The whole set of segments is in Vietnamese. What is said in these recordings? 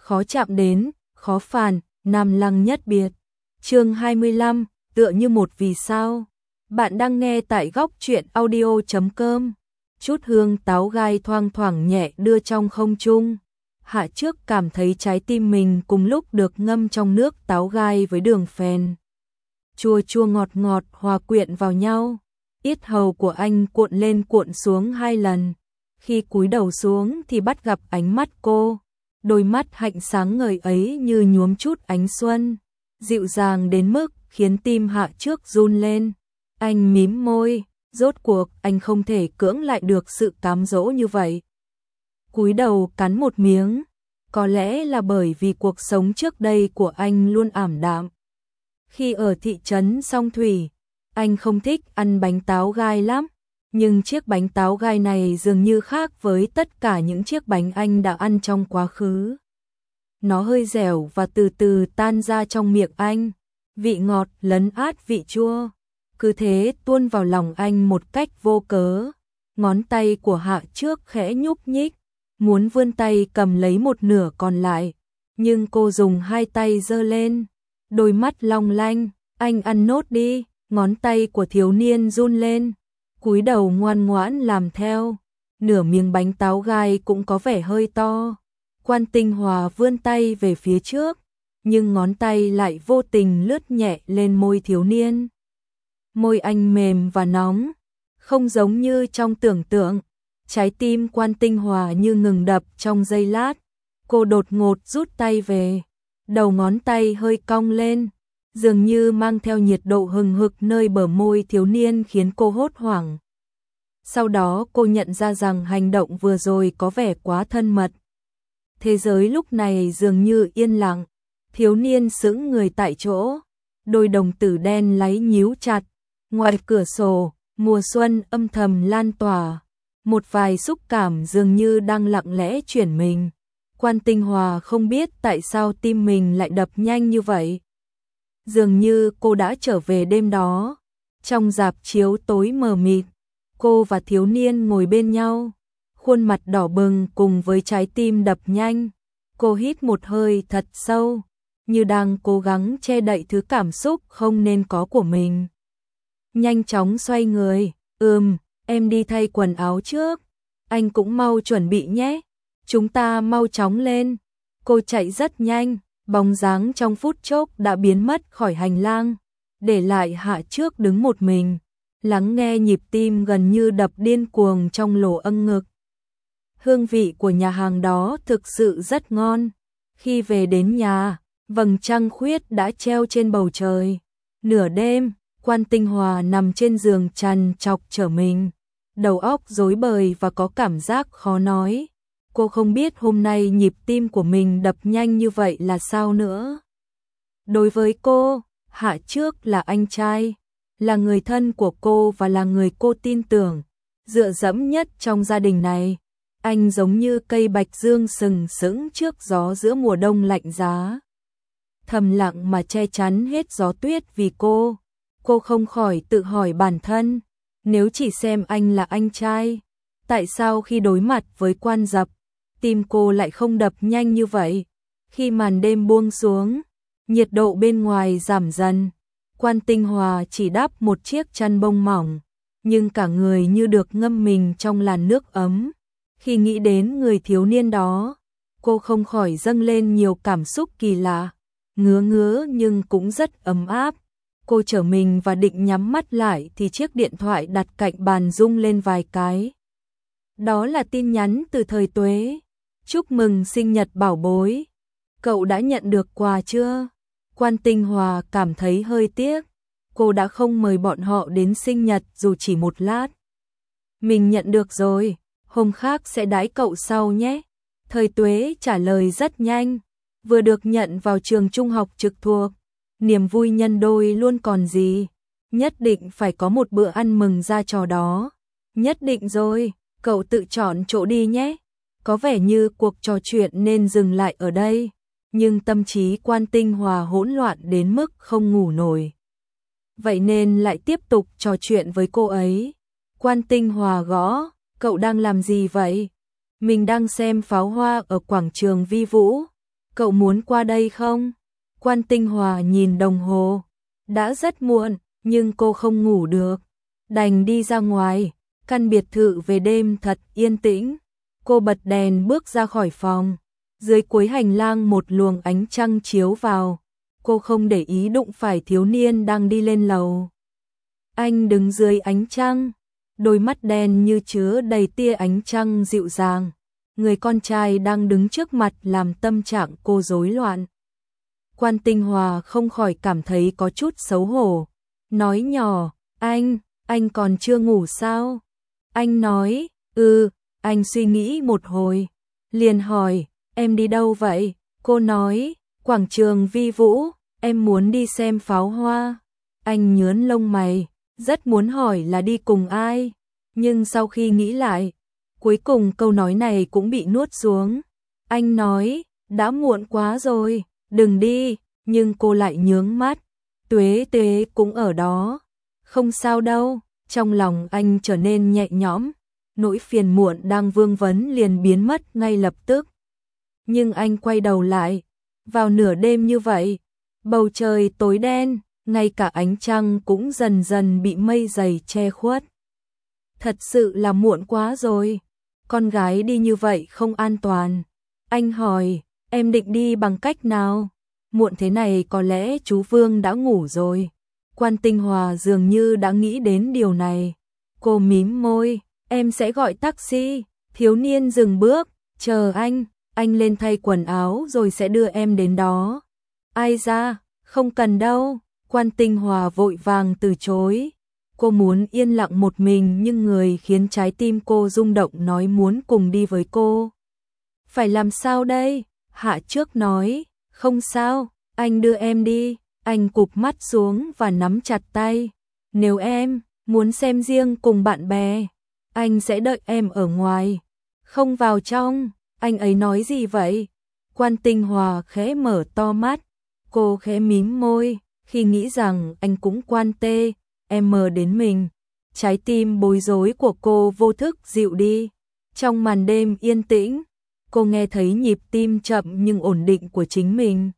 khó chạm đến, khó phản, Nam Lăng nhất biệt. Chương 25, tựa như một vì sao. Bạn đang nghe tại góc truyện audio.com. Chút hương táo gai thoang thoảng nhẹ đưa trong không trung. Hạ Trước cảm thấy trái tim mình cùng lúc được ngâm trong nước táo gai với đường phèn. Chua chua ngọt ngọt hòa quyện vào nhau. Yết hầu của anh cuộn lên cuộn xuống 2 lần. Khi cúi đầu xuống thì bắt gặp ánh mắt cô. Đôi mắt hạnh sáng ngời ấy như nhuốm chút ánh xuân, dịu dàng đến mức khiến tim Hạ Trước run lên. Anh mím môi, rốt cuộc anh không thể cưỡng lại được sự cám dỗ như vậy. Cúi đầu cắn một miếng, có lẽ là bởi vì cuộc sống trước đây của anh luôn ảm đạm. Khi ở thị trấn Song Thủy, anh không thích ăn bánh táo gai lắm, nhưng chiếc bánh táo gai này dường như khác với tất cả những chiếc bánh anh đã ăn trong quá khứ. Nó hơi dẻo và từ từ tan ra trong miệng anh, vị ngọt lấn át vị chua, cứ thế tuôn vào lòng anh một cách vô cớ. Ngón tay của Hạ Trước khẽ nhúc nhích, muốn vươn tay cầm lấy một nửa còn lại, nhưng cô dùng 2 tay giơ lên, đôi mắt long lanh, anh ăn nốt đi. Ngón tay của thiếu niên run lên, cúi đầu ngoan ngoãn làm theo. Nửa miếng bánh táo gai cũng có vẻ hơi to. Quan Tinh Hòa vươn tay về phía trước, nhưng ngón tay lại vô tình lướt nhẹ lên môi thiếu niên. Môi anh mềm và nóng, không giống như trong tưởng tượng. Trái tim Quan Tinh Hòa như ngừng đập trong giây lát. Cô đột ngột rút tay về, đầu ngón tay hơi cong lên, dường như mang theo nhiệt độ hừng hực nơi bờ môi thiếu niên khiến cô hốt hoảng. Sau đó cô nhận ra rằng hành động vừa rồi có vẻ quá thân mật. Thế giới lúc này dường như yên lặng, thiếu niên sững người tại chỗ, đôi đồng tử đen láy nhíu chặt. Ngoài cửa sổ, mùa xuân âm thầm lan tỏa, một vài xúc cảm dường như đang lặng lẽ chuyển mình. Quan Tinh Hòa không biết tại sao tim mình lại đập nhanh như vậy. Dường như cô đã trở về đêm đó, trong rạp chiếu tối mờ mịt, cô và thiếu niên ngồi bên nhau, khuôn mặt đỏ bừng cùng với trái tim đập nhanh. Cô hít một hơi thật sâu, như đang cố gắng che đậy thứ cảm xúc không nên có của mình. Nhanh chóng xoay người, em đi thay quần áo trước, anh cũng mau chuẩn bị nhé, chúng ta mau chóng lên. Cô chạy rất nhanh. Bóng dáng trong phút chốc đã biến mất khỏi hành lang, để lại Hạ Trước đứng một mình, lắng nghe nhịp tim gần như đập điên cuồng trong lỗ âng ngực. Hương vị của nhà hàng đó thực sự rất ngon. Khi về đến nhà, vầng trăng khuyết đã treo trên bầu trời. Nửa đêm, Quan Tinh Hòa nằm trên giường trằn trọc trở mình, đầu óc rối bời và có cảm giác khó nói. Cô không biết hôm nay nhịp tim của mình đập nhanh như vậy là sao nữa. Đối với cô, Hạ Trước là anh trai, là người thân của cô và là người cô tin tưởng, dựa dẫm nhất trong gia đình này. Anh giống như cây bạch dương sừng sững trước gió giữa mùa đông lạnh giá, thầm lặng mà che chắn hết gió tuyết vì cô. Cô không khỏi tự hỏi bản thân, nếu chỉ xem anh là anh trai, tại sao khi đối mặt với Quan Dập, tim cô lại không đập nhanh như vậy? Khi màn đêm buông xuống, nhiệt độ bên ngoài giảm dần, Quan Tinh Hòa chỉ đắp một chiếc chăn bông mỏng, nhưng cả người như được ngâm mình trong làn nước ấm. Khi nghĩ đến người thiếu niên đó, cô không khỏi dâng lên nhiều cảm xúc kỳ lạ, ngứa ngứa nhưng cũng rất ấm áp. Cô trở mình và định nhắm mắt lại thì chiếc điện thoại đặt cạnh bàn rung lên vài cái. Đó là tin nhắn từ Thời Tuế. Chúc mừng sinh nhật bảo bối. Cậu đã nhận được quà chưa? Quan Tinh Hòa cảm thấy hơi tiếc. Cô đã không mời bọn họ đến sinh nhật dù chỉ một lát. Mình nhận được rồi, hôm khác sẽ đãi cậu sau nhé. Thời Tuế trả lời rất nhanh. Vừa được nhận vào trường trung học trực thuộc, niềm vui nhân đôi luôn còn gì. Nhất định phải có một bữa ăn mừng ra trò đó. Nhất định rồi, cậu tự chọn chỗ đi nhé. Có vẻ như cuộc trò chuyện nên dừng lại ở đây, nhưng tâm trí Quan Tinh Hòa hỗn loạn đến mức không ngủ nổi. Vậy nên lại tiếp tục trò chuyện với cô ấy. Quan Tinh Hòa gõ, cậu đang làm gì vậy? Mình đang xem pháo hoa ở quảng trường Vi Vũ. cậu muốn qua đây không? Quan Tinh Hòa nhìn đồng hồ, đã rất muộn, nhưng cô không ngủ được, đành đi ra ngoài. Căn biệt thự về đêm thật yên tĩnh. Cô bật đèn bước ra khỏi phòng. Dưới cuối hành lang một luồng ánh trăng chiếu vào. Cô không để ý đụng phải thiếu niên đang đi lên lầu. Anh đứng dưới ánh trăng, đôi mắt đen như chứa đầy tia ánh trăng dịu dàng. Người con trai đang đứng trước mặt làm tâm trạng cô rối loạn. Quan Tinh Hòa không khỏi cảm thấy có chút xấu hổ. Nói nhỏ, anh còn chưa ngủ sao? Anh nói, anh suy nghĩ một hồi. Liền hỏi, em đi đâu vậy? Cô nói, quảng trường Vi Vũ, em muốn đi xem pháo hoa. Anh nhướng lông mày, rất muốn hỏi là đi cùng ai. Nhưng sau khi nghĩ lại, cuối cùng câu nói này cũng bị nuốt xuống. Anh nói, đã muộn quá rồi, đừng đi. Nhưng cô lại nhướng mắt. Tuế Tuế cũng ở đó. Không sao đâu. Trong lòng anh trở nên nhẹ nhõm. Nỗi phiền muộn đang vương vấn liền biến mất ngay lập tức. Nhưng anh quay đầu lại. Vào nửa đêm như vậy, bầu trời tối đen, ngay cả ánh trăng cũng dần dần bị mây dày che khuất. Thật sự là muộn quá rồi. Con gái đi như vậy không an toàn. Anh hỏi, em định đi bằng cách nào? Muộn thế này có lẽ chú Vương đã ngủ rồi. Quan Tinh Hòa dường như đã nghĩ đến điều này. Cô mím môi, em sẽ gọi taxi. Thiếu niên dừng bước, chờ anh lên thay quần áo rồi sẽ đưa em đến đó. Ai ra, không cần đâu. Quan Tinh Hòa vội vàng từ chối. Cô muốn yên lặng một mình nhưng người khiến trái tim cô rung động nói muốn cùng đi với cô. Phải làm sao đây? Hạ Trước nói, không sao, anh đưa em đi. Anh cụp mắt xuống và nắm chặt tay. Nếu em muốn xem riêng cùng bạn bè, anh sẽ đợi em ở ngoài, không vào trong. Anh ấy nói gì vậy? Quan Tinh Hòa khẽ mở to mắt. Cô khẽ mím môi khi nghĩ rằng anh cũng quan tê em mờ đến mình. Trái tim bối rối của cô vô thức dịu đi. Trong màn đêm yên tĩnh, cô nghe thấy nhịp tim chậm nhưng ổn định của chính mình.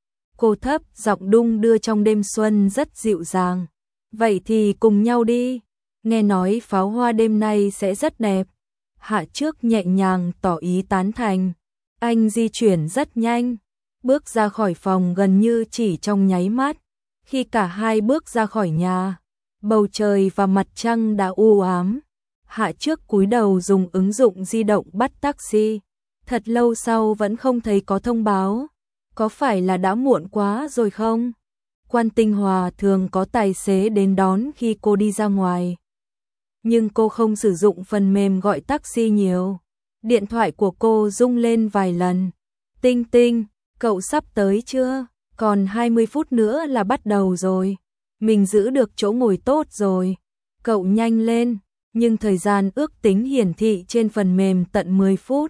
Cô thấp giọng đung đưa trong đêm xuân rất dịu dàng. Vậy thì cùng nhau đi. Nghe nói pháo hoa đêm nay sẽ rất đẹp. Hạ Trước nhẹ nhàng tỏ ý tán thành. Anh di chuyển rất nhanh, bước ra khỏi phòng gần như chỉ trong nháy mắt. Khi cả hai bước ra khỏi nhà, bầu trời và mặt trăng đã u ám. Hạ Trước cúi đầu dùng ứng dụng di động bắt taxi. Thật lâu sau vẫn không thấy có thông báo. Có phải là đã muộn quá rồi không? Quan Tinh Hòa thường có tài xế đến đón khi cô đi ra ngoài. Nhưng cô không sử dụng phần mềm gọi taxi nhiều. Điện thoại của cô rung lên vài lần. Tinh Tinh, cậu sắp tới chưa? Còn 20 phút nữa là bắt đầu rồi. Mình giữ được chỗ ngồi tốt rồi. Cậu nhanh lên. Nhưng thời gian ước tính hiển thị trên phần mềm tận 10 phút.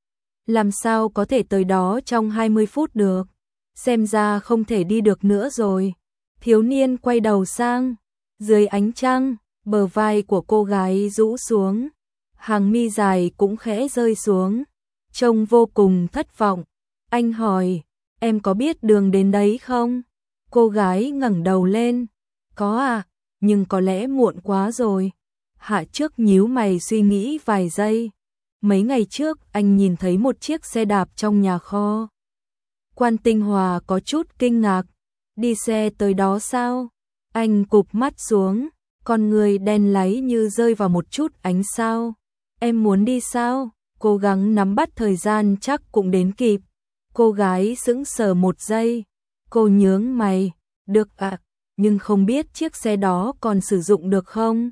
Làm sao có thể tới đó trong 20 phút được? Xem ra không thể đi được nữa rồi. Thiếu niên quay đầu sang. Dưới ánh trăng, bờ vai của cô gái rũ xuống. Hàng mi dài cũng khẽ rơi xuống. Trông vô cùng thất vọng. Anh hỏi, em có biết đường đến đấy không? Cô gái ngẩng đầu lên. Có à, nhưng có lẽ muộn quá rồi. Hạ Trước nhíu mày suy nghĩ vài giây. Mấy ngày trước anh nhìn thấy một chiếc xe đạp trong nhà kho. Quan Tinh Hòa có chút kinh ngạc. Đi xe tới đó sao? Anh cụp mắt xuống, con người đen láy như rơi vào một chút ánh sao. Em muốn đi sao? Cố gắng nắm bắt thời gian chắc cũng đến kịp. Cô gái sững sờ một giây. Cô nhướng mày. Được ạ, nhưng không biết chiếc xe đó còn sử dụng được không?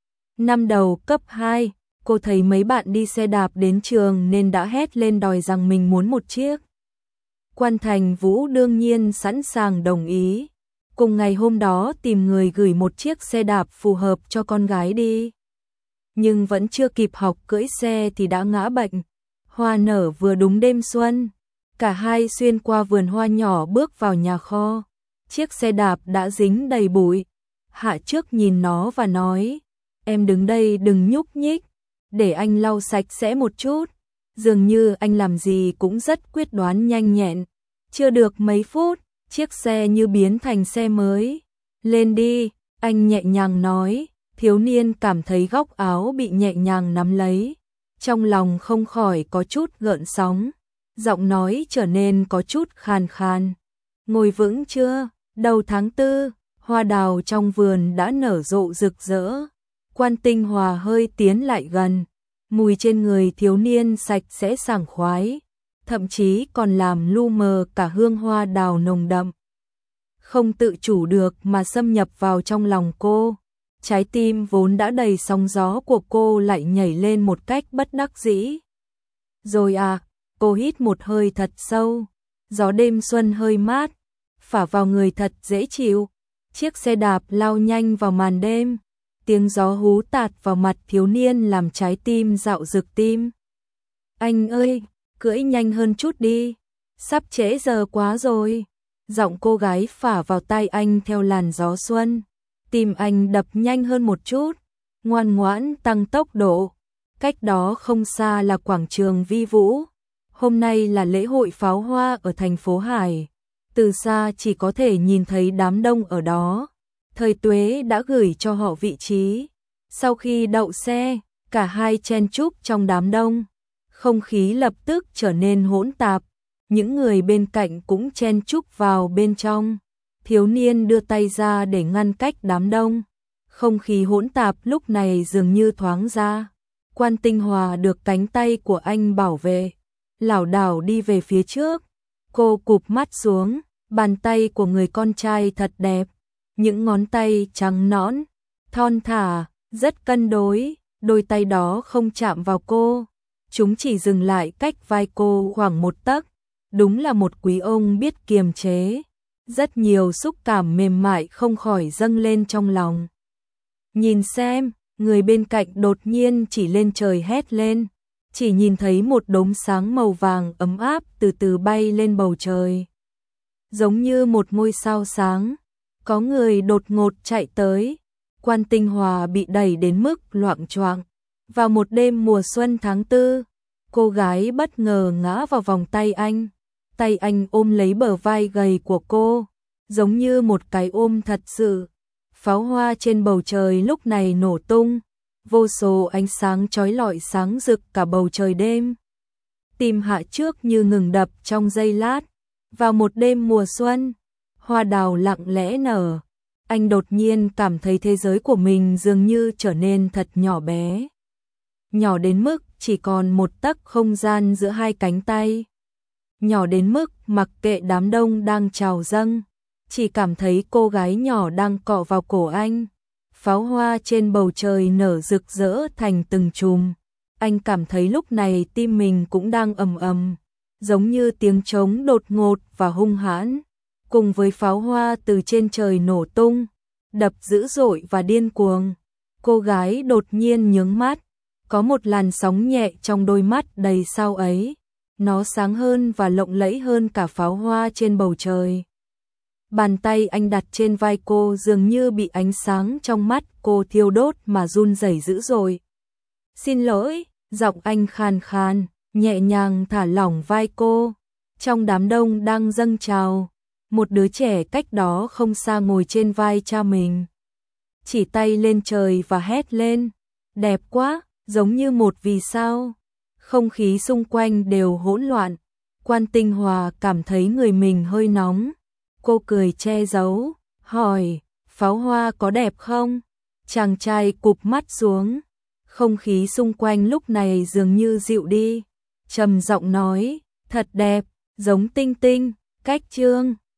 Năm đầu cấp 2, cô thấy mấy bạn đi xe đạp đến trường nên đã hét lên đòi rằng mình muốn một chiếc. Quan Thành Vũ đương nhiên sẵn sàng đồng ý. Cùng ngày hôm đó tìm người gửi một chiếc xe đạp phù hợp cho con gái đi. Nhưng vẫn chưa kịp học cưỡi xe thì đã ngã bệnh. Hoa nở vừa đúng đêm xuân. Cả hai xuyên qua vườn hoa nhỏ bước vào nhà kho. Chiếc xe đạp đã dính đầy bụi. Hạ Trước nhìn nó và nói, em đứng đây đừng nhúc nhích, để anh lau sạch sẽ một chút. Dường như anh làm gì cũng rất quyết đoán nhanh nhẹn. Chưa được mấy phút, chiếc xe như biến thành xe mới. Lên đi, anh nhẹ nhàng nói, thiếu niên cảm thấy góc áo bị nhẹ nhàng nắm lấy. Trong lòng không khỏi có chút gợn sóng, giọng nói trở nên có chút khàn khàn. Ngồi vững chưa? Đầu tháng 4, hoa đào trong vườn đã nở rộ rực rỡ. Quan Tinh Hòa hơi tiến lại gần, mùi trên người thiếu niên sạch sẽ sảng khoái, thậm chí còn làm lu mờ cả hương hoa đào nồng đậm. Không tự chủ được mà xâm nhập vào trong lòng cô. Trái tim vốn đã đầy sóng gió của cô lại nhảy lên một cách bất đắc dĩ. Rồi à, cô hít một hơi thật sâu, gió đêm xuân hơi mát, phả vào người thật dễ chịu. Chiếc xe đạp lao nhanh vào màn đêm, tiếng gió hú tạt vào mặt thiếu niên làm trái tim dạo rực tim. Anh ơi, cưỡi nhanh hơn chút đi, sắp trễ giờ quá rồi. Giọng cô gái phả vào tai anh theo làn gió xuân. Tim anh đập nhanh hơn một chút, ngoan ngoãn tăng tốc độ. Cách đó không xa là quảng trường Vi Vũ. Hôm nay là lễ hội pháo hoa ở thành phố Hải. Từ xa chỉ có thể nhìn thấy đám đông ở đó. Thời Tuế đã gửi cho họ vị trí. Sau khi đậu xe, cả hai chen chúc trong đám đông. Không khí lập tức trở nên hỗn tạp. Những người bên cạnh cũng chen chúc vào bên trong. Thiếu niên đưa tay ra để ngăn cách đám đông. Không khí hỗn tạp lúc này dường như thoáng ra. Quan Tinh Hòa được cánh tay của anh bảo vệ, lảo đảo đi về phía trước. Cô cụp mắt xuống, bàn tay của người con trai thật đẹp. Những ngón tay trắng nõn, thon thả, rất cân đối. Đôi tay đó không chạm vào cô. Chúng chỉ dừng lại cách vai cô khoảng 1 tấc. Đúng là một quý ông biết kiềm chế. Rất nhiều xúc cảm mềm mại không khỏi dâng lên trong lòng. Nhìn xem, người bên cạnh đột nhiên chỉ lên trời hét lên. Chỉ nhìn thấy một đốm sáng màu vàng ấm áp từ từ bay lên bầu trời. Giống như một ngôi sao sáng. Có người đột ngột chạy tới. Quan Tinh Hòa bị đẩy đến mức loạng choạng. Vào một đêm mùa xuân tháng 4, cô gái bất ngờ ngã vào vòng tay anh. Tay anh ôm lấy bờ vai gầy của cô, giống như một cái ôm thật sự. Pháo hoa trên bầu trời lúc này nổ tung, vô số ánh sáng chói lọi sáng rực cả bầu trời đêm. Tim Hạ trước như ngừng đập trong giây lát. Vào một đêm mùa xuân, hoa đào lặng lẽ nở. Anh đột nhiên cảm thấy thế giới của mình dường như trở nên thật nhỏ bé. Nhỏ đến mức chỉ còn 1 tấc không gian giữa hai cánh tay. Nhỏ đến mức mặc kệ đám đông đang trào dâng, chỉ cảm thấy cô gái nhỏ đang cọ vào cổ anh. Pháo hoa trên bầu trời nở rực rỡ thành từng chùm. Anh cảm thấy lúc này tim mình cũng đang ầm ầm, giống như tiếng trống đột ngột và hung hãn. Cùng với pháo hoa từ trên trời nổ tung, đập dữ dội và điên cuồng. Cô gái đột nhiên nhướng mắt, có một làn sóng nhẹ trong đôi mắt đầy sao ấy. Nó sáng hơn và lộng lẫy hơn cả pháo hoa trên bầu trời. Bàn tay anh đặt trên vai cô dường như bị ánh sáng trong mắt cô thiêu đốt mà run rẩy dữ dội. Xin lỗi, giọng anh khàn khàn, nhẹ nhàng thả lỏng vai cô. Trong đám đông đang dâng trào, một đứa trẻ cách đó không xa ngồi trên vai cha mình. Chỉ tay lên trời và hét lên, đẹp quá, giống như một vì sao. Không khí xung quanh đều hỗn loạn. Quan Tinh Hòa cảm thấy người mình hơi nóng. Cô cười che giấu, hỏi, pháo hoa có đẹp không? Chàng trai cụp mắt xuống. Không khí xung quanh lúc này dường như dịu đi. Trầm giọng nói, thật đẹp, giống tinh tinh, cách trương.